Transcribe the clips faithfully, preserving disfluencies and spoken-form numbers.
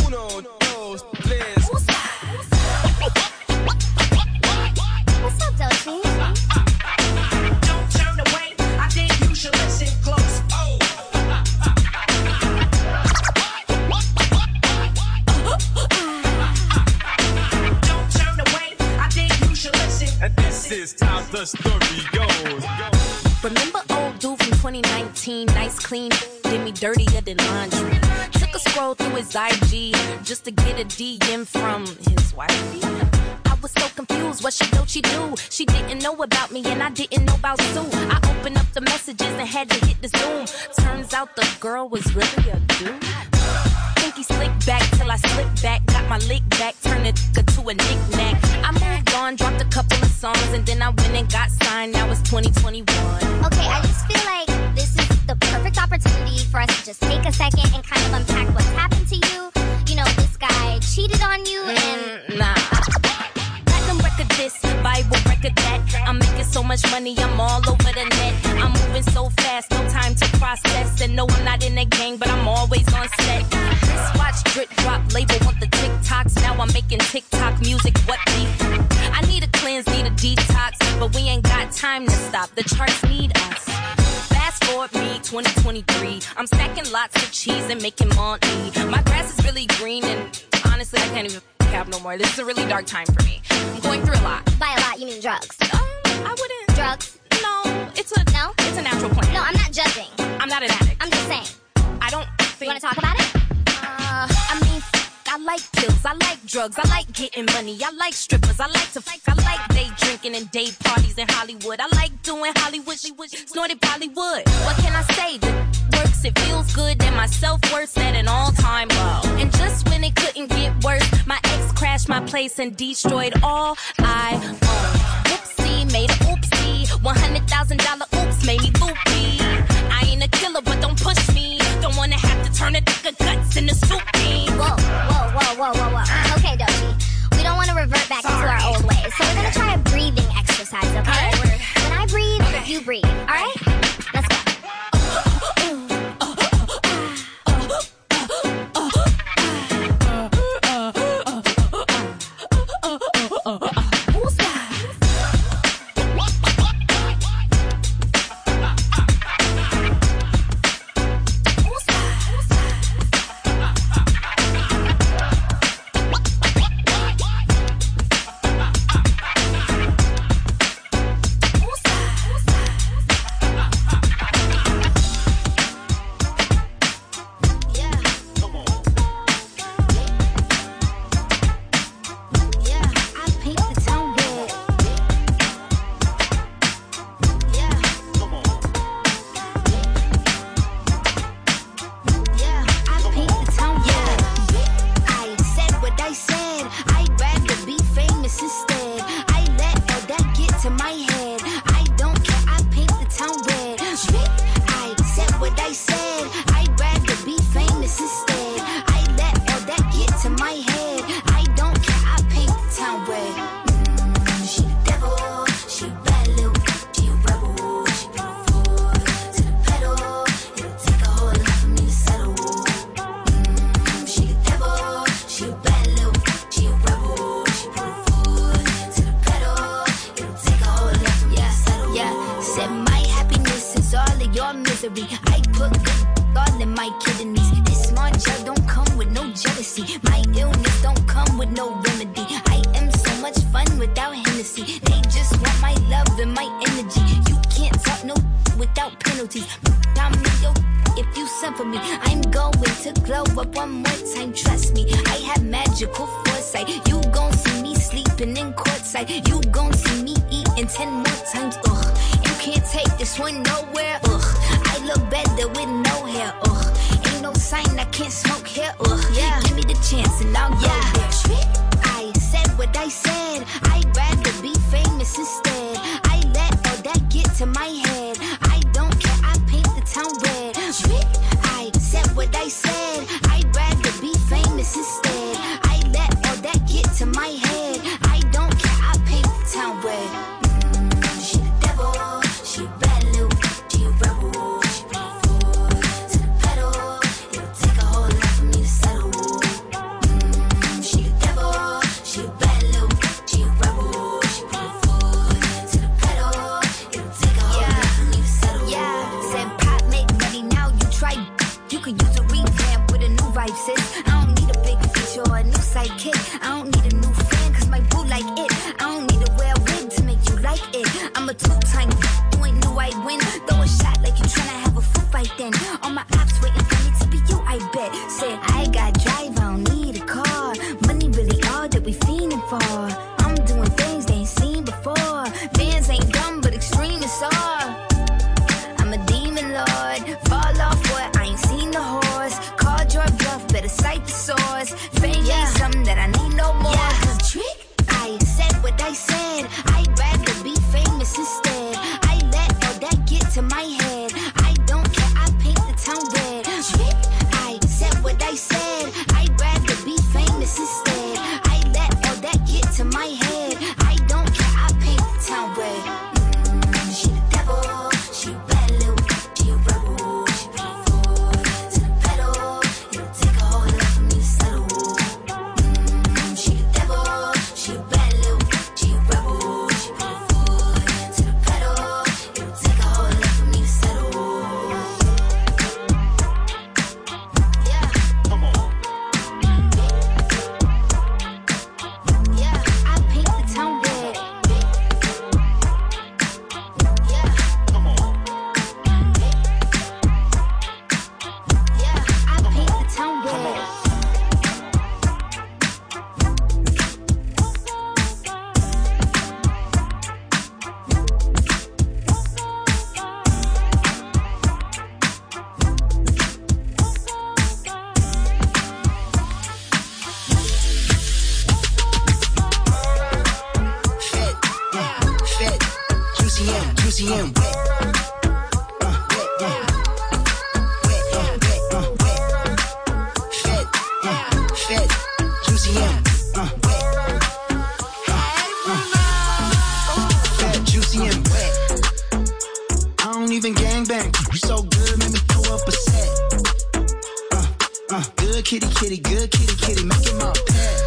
Uno, dos, tres. What's up, Dolce? Don't turn away. I think you should listen close. Oh. Don't turn away. I think you should listen. And this is how the story goes. Remember old dude from twenty nineteen, nice clean, did me dirtier than laundry. Took a scroll through his I G just to get a D M from his wifey. I was so confused, what she do, she do? She didn't know about me and I didn't know about Sue. I opened up the messages and had to hit the zoom. Turns out the girl was really a dude. Think he slicked back till I slipped back, got my lick back, turned it to a knick-knack. I moved on, dropped a couple of songs, and then I went and got signed. Now it's twenty twenty-one. Okay, I just feel like this is the perfect opportunity for us to just take a second and kind of unpack what's happened to you. You know, this guy cheated on you and... Mm, nah. Platinum record this, Bible record that. I'm making so much money, I'm all over the net. I'm moving so fast, no time to process. And no, I'm not in a gang, but I'm always on set. Wristwatch, drip drop, label want the TikToks. Now I'm making TikTok music, what beef? I need a cleanse, need a detox, but we ain't got time to stop. The charts need us. Fast forward me, twenty twenty-three. I'm stacking lots of cheese and making money. My grass is really green and honestly, I can't even have no more. This is a really dark time for me. I'm going through a lot. By a lot, you mean drugs? Um, I wouldn't. Drugs? No, it's a No? It's a natural plan. No, I'm not judging. I'm not an addict. I'm just saying. I don't think. You want to talk about it? Uh, I mean, I like pills, I like drugs, I like getting money, I like strippers, I like to fuck, I like day drinking and day parties in Hollywood. I like doing Hollywood, she was snorted Bollywood. What can I say? The works, it feels good, and my self-worth's at an all-time low. And just when it couldn't get worse, my ex crashed my place and destroyed all I own. Whoopsie, made a oopsie, one hundred thousand dollar oops made me loopy. I ain't a killer, but don't push me. Don't wanna have to turn a nigga guts into soup bean. Whoa, whoa, whoa, whoa, whoa, whoa. Okay, Dochi. We don't want to revert back Sorry. into our old ways. So we're going to try a breathing exercise, okay? All right. When I breathe, Okay. you breathe. All right? Let's go. trying to you ain't know I'd win. Throw a shot like you tryna have a foot fight then. All my ops waiting for me to be you, I bet. Said I got drive, I don't need a car. Money really all that we fiending for. I'm doing things they ain't seen before. Bands ain't dumb, but extreme is all. I'm a demon lord. Fall off what? I ain't seen the horse. Called your bluff, better cite the source. Fame yeah. ain't something that I need no more. Yeah, cause trick, I said what I said. I'd rather be famous instead. I let all that get to my head. I don't care, I paint the town red. Trick, I said what I said. I'd rather be famous instead. I let all that get to my head. I don't care, I paint the town red. Mm, she the devil, she a bad little, she a rebel. She put her foot to the pedal. It'll take a whole lot for me to settle. Mm, she the devil, she a bad little, she a rebel. She put her foot to the pedal. It'll take a whole lot for me to settle. Yeah. Come on. Yeah, I paint the town red. Yeah. Come on. Yeah, I paint the town red. Fat, juicy and juicy and wet. Uh, wet, uh, wet, uh, wet, uh, wet. Fat, uh, fat, juicy and uh, wet. Uh, uh, fat, juicy and wet. I don't even gangbang. You so good, make me throw up a set. Uh, uh, good kitty, kitty, good kitty, kitty, make it my pet.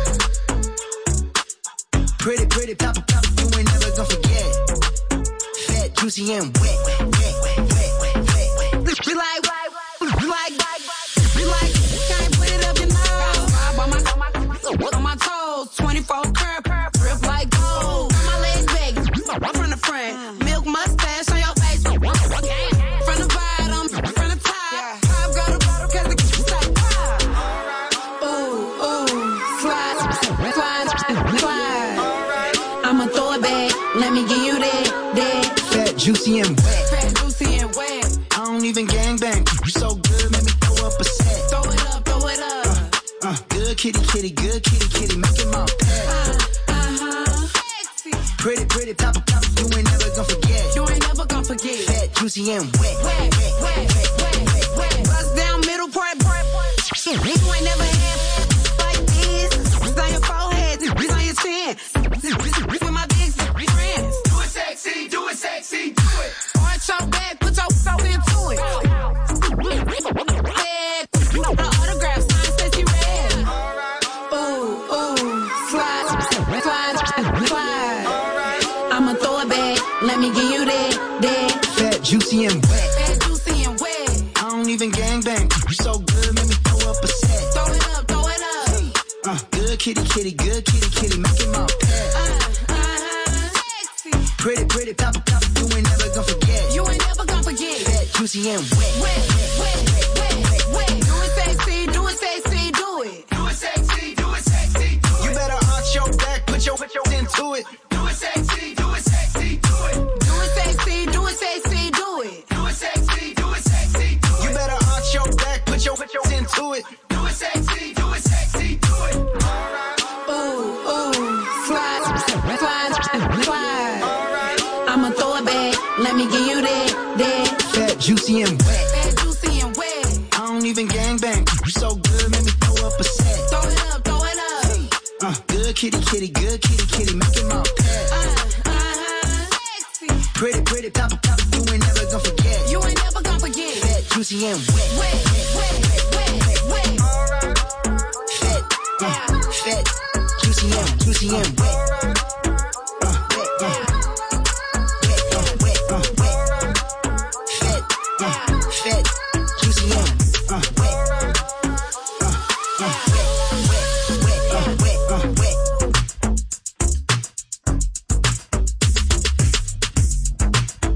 Pretty, pretty, papa, papa, you ain't never gonna forget. Fat, juicy, and wet, wet, wet, wet, wet, wet. We like, we like, we like, can't put it up your nose. On my, on my toes, twenty-four curb, grip like gold. On my leg big, from the front, milk mustache on your face. From the bottom, from the top, top go to bottom 'cause the top pop. Ooh, ooh, slide, slide, slide. I'ma throw it back, let me give you that, that. Fat, juicy, and wet. Fat, juicy, and wet. I don't even gangbang. You so good, make me throw up a set. Throw it up, throw it up. Uh, uh, good kitty, kitty, good kitty, kitty, make it my pet. Uh, uh-huh. Sexy. Pretty, pretty, papa, papa, you ain't never gonna forget. You ain't never gonna forget. Fat, juicy, and wet. Wet, wet, wet, wet, wet, wet. Bust down middle part, part, part. You ain't never had like this. It's on your forehead, it's on your chin. With my big friends. Do it sexy, do it sexy, do it. Arch your back, put your soul into it. Head, the autograph sign says you red. Ooh, ooh, slide, slide, slide. I'ma throw it back, let me give you that, that. Fat, juicy, and wet. Fat, juicy, and wet. I don't even gangbang. You so good, make me throw up a set. Throw it up, throw it up. Uh, good kitty, kitty, good kitty, kitty, make it my pet. Uh, uh-huh. Sexy. Pretty, pretty, papa, papa, you ain't never gonna forget. You ain't never gonna forget. Fat, juicy, and wet. Wet, wet, wet, wet, wet. Do it sexy, do it sexy, do it. Do it sexy, do it sexy, do it. You better arch your back, put your, put your into it. Do it sexy, do it sexy, do it. Do it sexy, do it sexy, do it. Do it sexy, do it sexy, do it. You better arch your back, put your, put your into it. Do it sexy, do it sexy, do it. Ooh, ooh, slide, slide, slide. I'ma throw it back, let me give you that, that. Fat, juicy, and wet. Fat, juicy, and wet. I don't even gangbang. You so good, make me throw up a set. Throw it up, throw it up. Uh, good kitty, kitty, good kitty, kitty, make it my pet. Uh, uh-huh. Sexy. Pretty, pretty, papa, papa, you ain't never gonna forget. You ain't never gonna forget. Fat, juicy, and wet. Wet, wet, wet, wet, wet. Fat, uh, fat, juicy, and juicy, and wet. Uh, wet, uh, wet, uh, wet, uh, wet. Fat, uh, fat, juicy, and uh, wet. Uh, uh, wet, wet, uh, wet, uh, wet.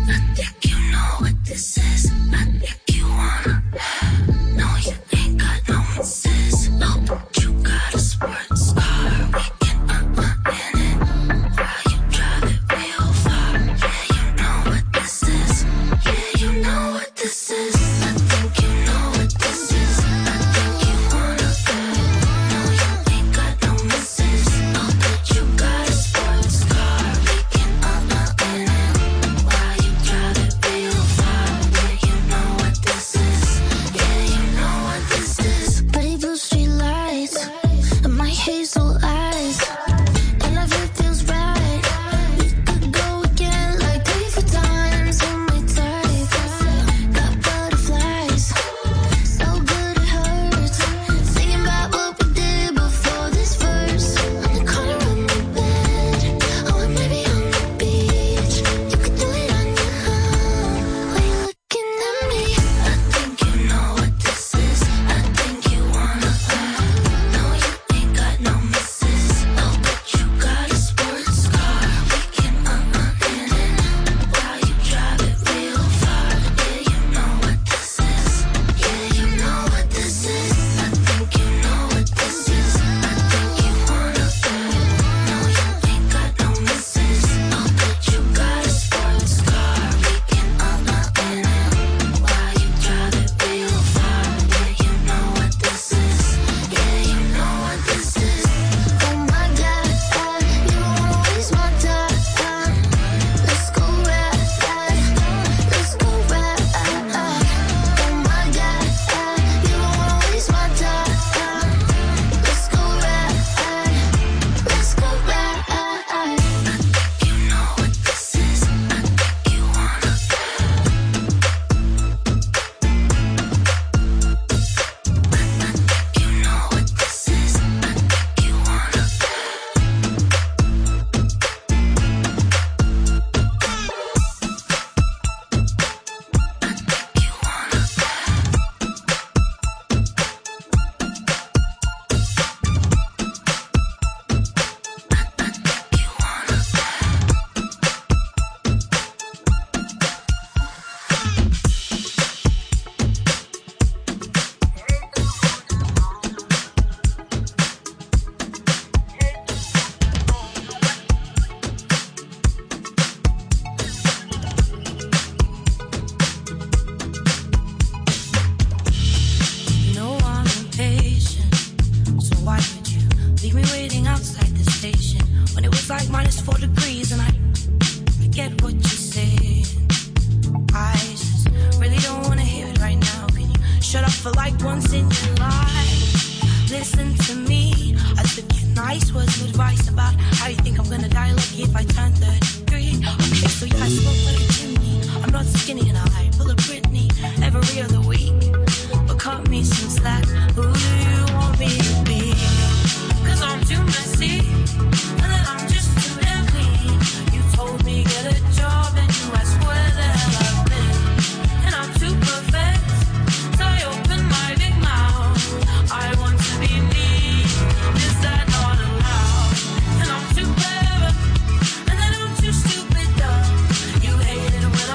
Too clever, and then I'm too stupid, dumb. You hated when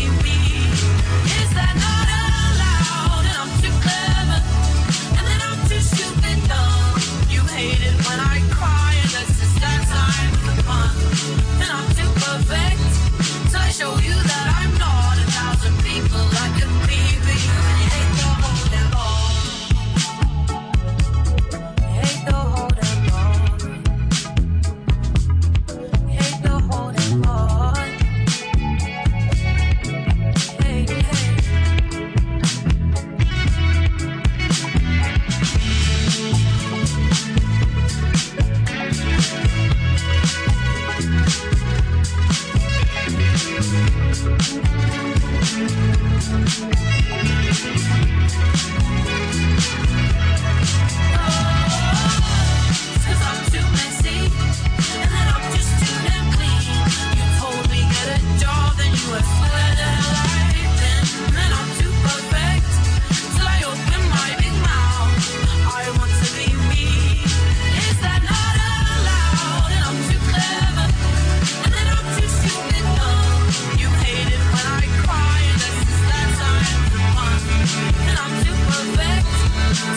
me. Is that not allowed? And I'm too clever, and then I'm too stupid dumb. You hate it when I cry, and that's just that time for fun. And I'm too perfect, so I show you that I'm not a thousand people I could be, but you hate the whole damn ball. Hate the whole damn ball. Hate the whole damn ball. Hey, hey. Cause I'm too messy, and then I'm just too damn clean. You told me get a job, then you were sweater right then. And I'm too perfect, till I open my big mouth. I want to be me. Is that not allowed? And I'm too clever, and then I'm too stupid dumb. You hate it when I cry, and that's just that time for fun. And I'm too perfect,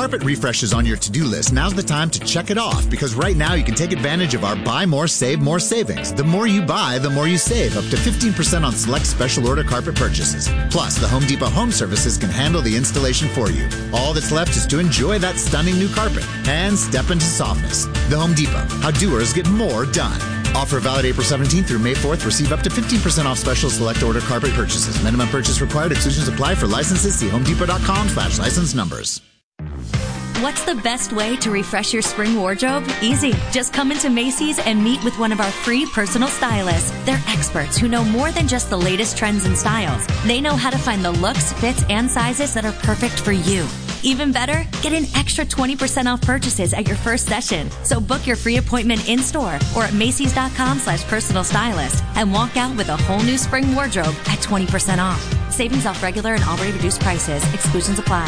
carpet refresh is on your to-do list, now's the time to check it off, because right now you can take advantage of our Buy More, Save More savings. The more you buy, the more you save, up to fifteen percent on select special order carpet purchases. Plus, the Home Depot Home Services can handle the installation for you. All that's left is to enjoy that stunning new carpet and step into softness. The Home Depot, how doers get more done. Offer valid April seventeenth through May fourth. Receive up to fifteen percent off special select order carpet purchases. Minimum purchase required. Exclusions apply. For licenses, see homedepot.com slash license numbers. What's the best way to refresh your spring wardrobe? Easy. Just come into Macy's and meet with one of our free personal stylists. They're experts who know more than just the latest trends and styles. They know how to find the looks, fits, and sizes that are perfect for you. Even better, get an extra twenty percent off purchases at your first session. So book your free appointment in-store or at Macy's.com slash personal stylist and walk out with a whole new spring wardrobe at twenty percent off. Savings off regular and already reduced prices. Exclusions apply.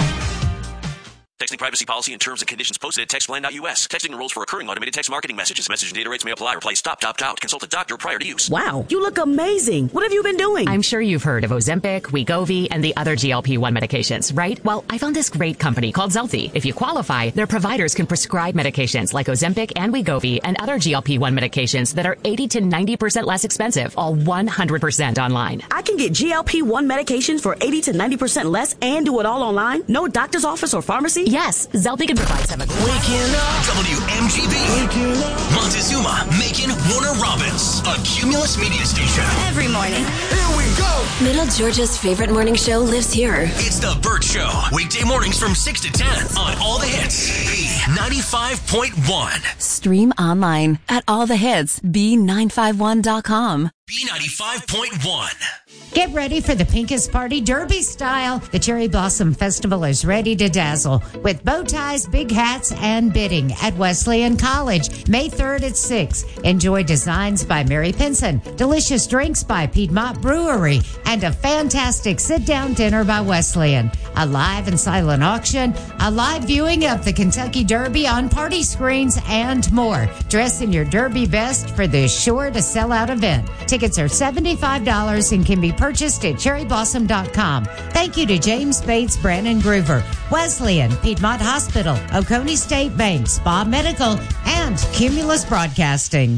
Texting privacy policy and terms and conditions posted at textplan dot U S. Texting enrolls for recurring automated text marketing messages. Message and data rates may apply. Reply stop, opt out. Consult a doctor prior to use. Wow, you look amazing. What have you been doing? I'm sure you've heard of Ozempic, Wegovy, and the other G L P one medications, right? Well, I found this great company called Zelty. If you qualify, their providers can prescribe medications like Ozempic and Wegovy and other G L P one medications that are eighty to ninety percent less expensive, all one hundred percent online. I can get G L P one medications for eighty to ninety percent less and do it all online? No doctor's office or pharmacy? Yes, Zelty can provide some. Waking up. W M G B. Waking up. Montezuma, Macon, Warner Robins. A Cumulus media station. Every morning. Here we go. Middle Georgia's favorite morning show lives here. It's The Burt Show. Weekday mornings from six to ten on All the Hits. B ninety-five point one. Stream online at all the hits b nine five one dot com. B ninety-five point one. Get ready for the Pinkest Party Derby style. The Cherry Blossom Festival is ready to dazzle with bow ties, big hats, and bidding at Wesleyan College. May third at six. Enjoy designs by Mary Pinson, delicious drinks by Piedmont Brewery, and a fantastic sit-down dinner by Wesleyan. A live and silent auction, a live viewing of the Kentucky Derby on party screens, and more. Dress in your Derby best for this sure-to-sell-out event. Tickets are seventy-five dollars and can be purchased at cherry blossom dot com. Thank you to James Bates, Brandon Groover, Wesleyan, Piedmont Hospital, Oconee State Bank, Spa Medical, and Cumulus Broadcasting.